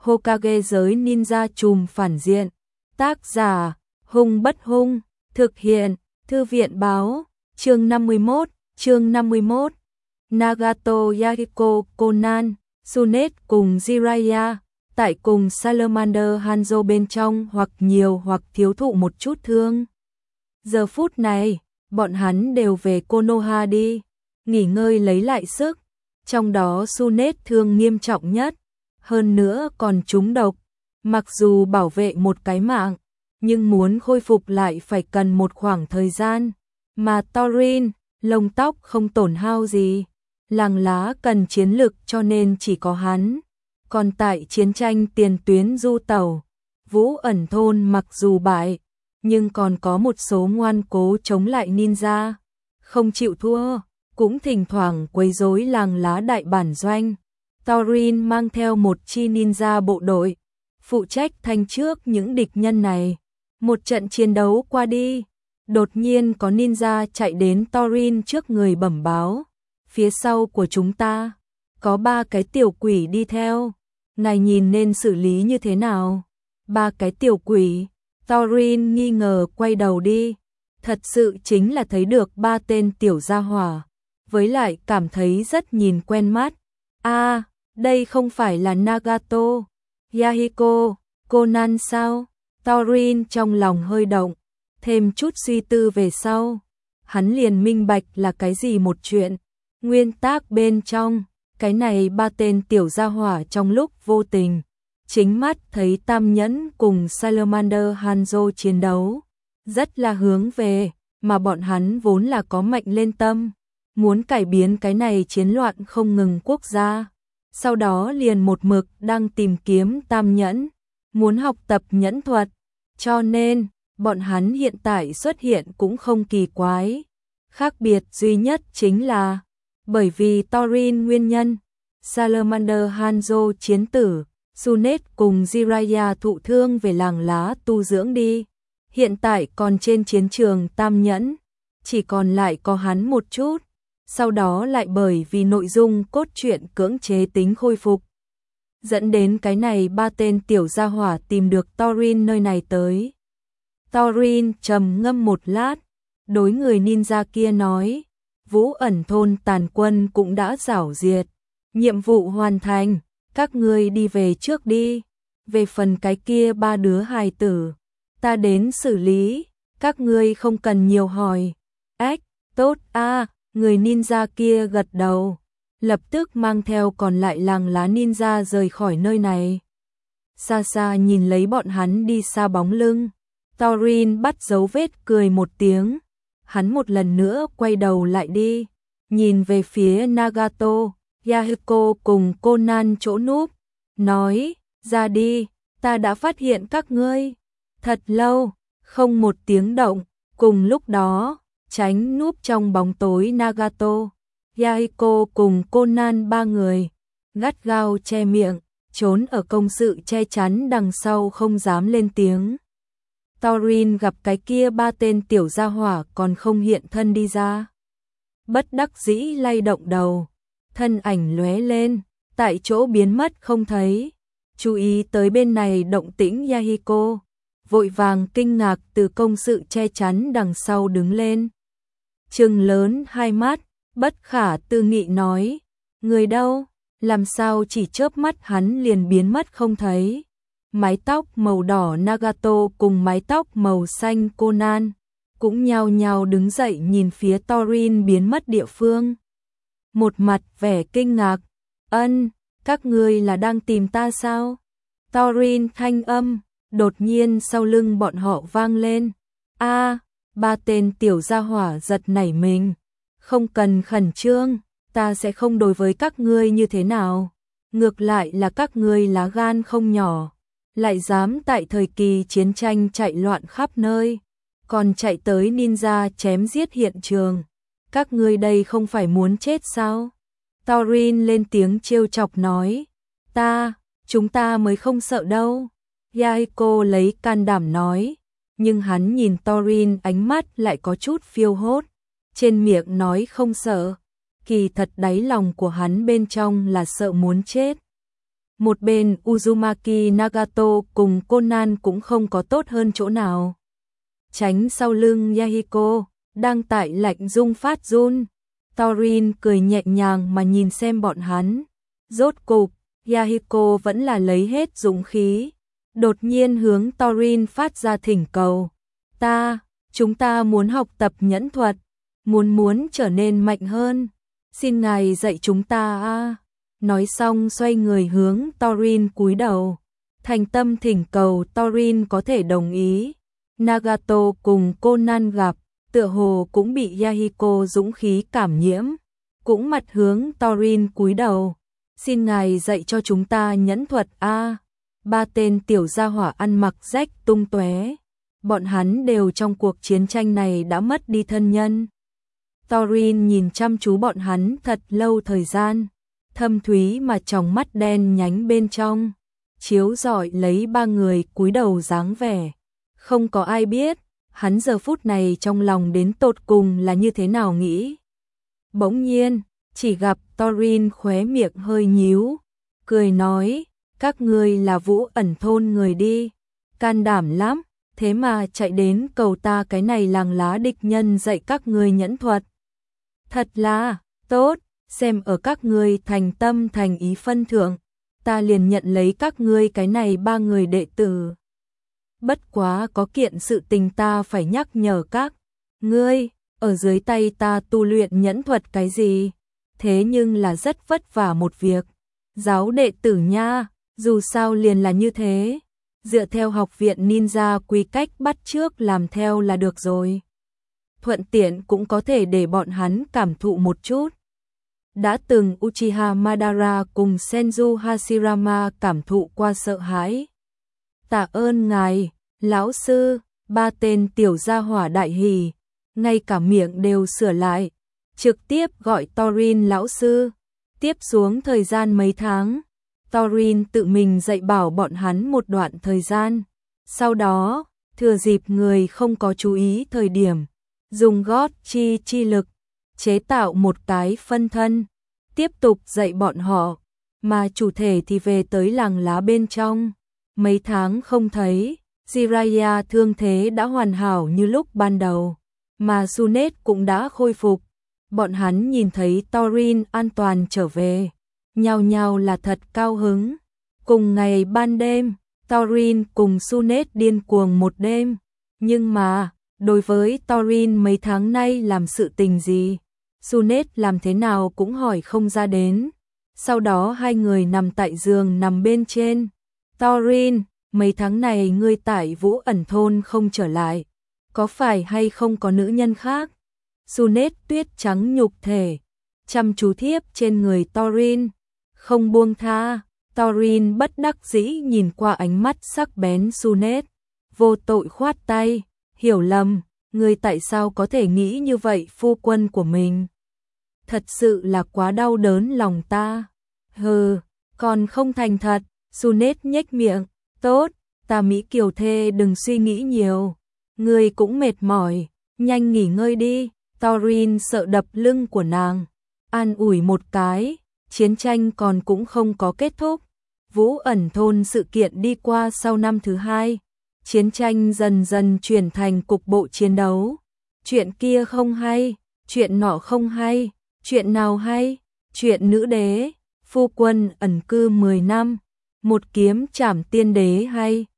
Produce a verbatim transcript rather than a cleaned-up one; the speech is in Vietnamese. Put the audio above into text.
Hokage giới ninja trùm phản diện. Tác giả, Hung Bất Hung, thực hiện, Thư viện báo, chương năm mươi mốt, chương năm mươi mốt. Nagato Yahiko Conan, Tsunet cùng Jiraiya, tại cùng Salamander Hanzo bên trong hoặc nhiều hoặc thiếu thụ một chút thương. Giờ phút này, bọn hắn đều về Konoha đi, nghỉ ngơi lấy lại sức, trong đó Tsunet thương nghiêm trọng nhất, hơn nữa còn trúng độc, mặc dù bảo vệ một cái mạng, nhưng muốn khôi phục lại phải cần một khoảng thời gian, mà Thorin, lông tóc không tổn hao gì, làng lá cần chiến lực cho nên chỉ có hắn. Còn tại chiến tranh tiền tuyến du tàu, Vũ Ẩn thôn mặc dù bại, nhưng còn có một số ngoan cố chống lại ninja, không chịu thua, cũng thỉnh thoảng quấy rối làng lá đại bản doanh. Thorin mang theo một chi ninja bộ đội, phụ trách thanh trước những địch nhân này. Một trận chiến đấu qua đi, đột nhiên có ninja chạy đến Thorin trước người bẩm báo. Phía sau của chúng ta, có ba cái tiểu quỷ đi theo, ngài nhìn nên xử lý như thế nào? Ba cái tiểu quỷ, Thorin nghi ngờ quay đầu đi, thật sự chính là thấy được ba tên tiểu gia hỏa, với lại cảm thấy rất nhìn quen mắt. A, à, đây không phải là Nagato, Yahiko, Conan sao? Thorin trong lòng hơi động, thêm chút suy tư về sau, hắn liền minh bạch là cái gì một chuyện. Nguyên tác bên trong, cái này ba tên tiểu gia hỏa trong lúc vô tình, chính mắt thấy Tam Nhẫn cùng Salamander Hanzo chiến đấu, rất là hướng về, mà bọn hắn vốn là có mệnh lên tâm, muốn cải biến cái này chiến loạn không ngừng quốc gia. Sau đó liền một mực đang tìm kiếm Tam Nhẫn, muốn học tập nhẫn thuật, cho nên bọn hắn hiện tại xuất hiện cũng không kỳ quái. Khác biệt duy nhất chính là bởi vì Thorin nguyên nhân, Salamander Hanzo chiến tử, Tsunet cùng Jiraiya thụ thương về làng lá tu dưỡng đi. Hiện tại còn trên chiến trường Tam Nhẫn, chỉ còn lại có hắn một chút, sau đó lại bởi vì nội dung cốt truyện cưỡng chế tính khôi phục. Dẫn đến cái này ba tên tiểu gia hỏa tìm được Thorin nơi này tới. Thorin trầm ngâm một lát, đối người ninja kia nói, Vũ Ẩn thôn tàn quân cũng đã giảo diệt, nhiệm vụ hoàn thành, các ngươi đi về trước đi, về phần cái kia ba đứa hài tử, ta đến xử lý, các ngươi không cần nhiều hỏi. Ách, tốt a, người ninja kia gật đầu, lập tức mang theo còn lại làng lá ninja rời khỏi nơi này. Xa xa nhìn lấy bọn hắn đi xa bóng lưng, Thorin bắt dấu vết cười một tiếng. Hắn một lần nữa quay đầu lại đi, nhìn về phía Nagato, Yahiko cùng Conan chỗ núp, nói, ra đi, ta đã phát hiện các ngươi. Thật lâu, không một tiếng động, cùng lúc đó, tránh núp trong bóng tối Nagato, Yahiko cùng Conan ba người, gắt gao che miệng, trốn ở công sự che chắn đằng sau không dám lên tiếng. Thorin gặp cái kia ba tên tiểu gia hỏa còn không hiện thân đi ra. Bất đắc dĩ lay động đầu, thân ảnh lóe lên, tại chỗ biến mất không thấy. Chú ý tới bên này động tĩnh Yahiko, vội vàng kinh ngạc từ công sự che chắn đằng sau đứng lên. Trừng lớn hai mắt, bất khả tư nghị nói, người đâu, làm sao chỉ chớp mắt hắn liền biến mất không thấy. Mái tóc màu đỏ Nagato cùng mái tóc màu xanh Conan cũng nhao nhao đứng dậy nhìn phía Thorin biến mất địa phương. Một mặt vẻ kinh ngạc, ân, các ngươi là đang tìm ta sao? Thorin thanh âm, đột nhiên sau lưng bọn họ vang lên. A, ba tên tiểu gia hỏa giật nảy mình, không cần khẩn trương, ta sẽ không đối với các ngươi như thế nào. Ngược lại là các ngươi lá gan không nhỏ, lại dám tại thời kỳ chiến tranh chạy loạn khắp nơi, còn chạy tới ninja chém giết hiện trường. Các ngươi đây không phải muốn chết sao? Thorin lên tiếng trêu chọc nói, ta, chúng ta mới không sợ đâu. Yahiko lấy can đảm nói, nhưng hắn nhìn Thorin ánh mắt lại có chút phiêu hốt, trên miệng nói không sợ, kỳ thật đáy lòng của hắn bên trong là sợ muốn chết. Một bên Uzumaki Nagato cùng Conan cũng không có tốt hơn chỗ nào. Tránh sau lưng Yahiko, đang tại lạnh rung phát run. Thorin cười nhẹ nhàng mà nhìn xem bọn hắn. Rốt cục, Yahiko vẫn là lấy hết dũng khí. Đột nhiên hướng Thorin phát ra thỉnh cầu. Ta, chúng ta muốn học tập nhẫn thuật, muốn muốn trở nên mạnh hơn. Xin ngài dạy chúng ta a. Nói xong xoay người hướng Thorin cúi đầu. Thành tâm thỉnh cầu Thorin có thể đồng ý. Nagato cùng Conan gặp, tựa hồ cũng bị Yahiko dũng khí cảm nhiễm. Cũng mặt hướng Thorin cúi đầu. Xin ngài dạy cho chúng ta nhẫn thuật a. Ba tên tiểu gia hỏa ăn mặc rách tung tóe. Bọn hắn đều trong cuộc chiến tranh này đã mất đi thân nhân. Thorin nhìn chăm chú bọn hắn thật lâu thời gian. Thâm thúy mà tròng mắt đen nhánh bên trong, chiếu rọi lấy ba người cúi đầu dáng vẻ. Không có ai biết, hắn giờ phút này trong lòng đến tột cùng là như thế nào nghĩ. Bỗng nhiên, chỉ gặp Thorin khóe miệng hơi nhíu, cười nói, các ngươi là Vũ Ẩn thôn người đi, can đảm lắm, thế mà chạy đến cầu ta cái này làng lá địch nhân dạy các ngươi nhẫn thuật. Thật là, tốt. Xem ở các ngươi thành tâm thành ý phân thượng, ta liền nhận lấy các ngươi cái này ba người đệ tử. Bất quá có kiện sự tình ta phải nhắc nhở các ngươi, ở dưới tay ta tu luyện nhẫn thuật cái gì, thế nhưng là rất vất vả một việc. Giáo đệ tử nha, dù sao liền là như thế, dựa theo học viện ninja quy cách bắt chước làm theo là được rồi. Thuận tiện cũng có thể để bọn hắn cảm thụ một chút. Đã từng Uchiha Madara cùng Senju Hashirama cảm thụ qua sợ hãi. Tạ ơn ngài, lão sư, ba tên tiểu gia hỏa đại hỉ, ngay cả miệng đều sửa lại, trực tiếp gọi Thorin lão sư. Tiếp xuống thời gian mấy tháng, Thorin tự mình dạy bảo bọn hắn một đoạn thời gian. Sau đó, thừa dịp người không có chú ý thời điểm, dùng gót chi chi lực, chế tạo một cái phân thân, tiếp tục dạy bọn họ, mà chủ thể thì về tới làng lá bên trong. Mấy tháng không thấy, Jiraiya thương thế đã hoàn hảo như lúc ban đầu, mà Tsunade cũng đã khôi phục. Bọn hắn nhìn thấy Thorin an toàn trở về, nhao nhao là thật cao hứng. Cùng ngày ban đêm, Thorin cùng Tsunade điên cuồng một đêm, nhưng mà, đối với Thorin mấy tháng nay làm sự tình gì, Tsunade làm thế nào cũng hỏi không ra đến. Sau đó hai người nằm tại giường nằm bên trên. Thorin, mấy tháng này ngươi tại Vũ Ẩn thôn không trở lại, có phải hay không có nữ nhân khác? Tsunade tuyết trắng nhục thể, chăm chú thiếp trên người Thorin, không buông tha. Thorin bất đắc dĩ nhìn qua ánh mắt sắc bén Tsunade, vô tội khoát tay, hiểu lầm, ngươi tại sao có thể nghĩ như vậy phu quân của mình? Thật sự là quá đau đớn lòng ta. Hừ, còn không thành thật. Tsunade nhếch miệng, tốt, ta Mỹ kiều thê đừng suy nghĩ nhiều, ngươi cũng mệt mỏi, nhanh nghỉ ngơi đi. Thorin sợ đập lưng của nàng, an ủi một cái, chiến tranh còn cũng không có kết thúc. Vũ Ẩn thôn sự kiện đi qua sau năm thứ hai, chiến tranh dần dần chuyển thành cục bộ chiến đấu. Chuyện kia không hay, chuyện nọ không hay, chuyện nào hay? Chuyện nữ đế, phu quân ẩn cư mười năm, một kiếm trảm tiên đế hay?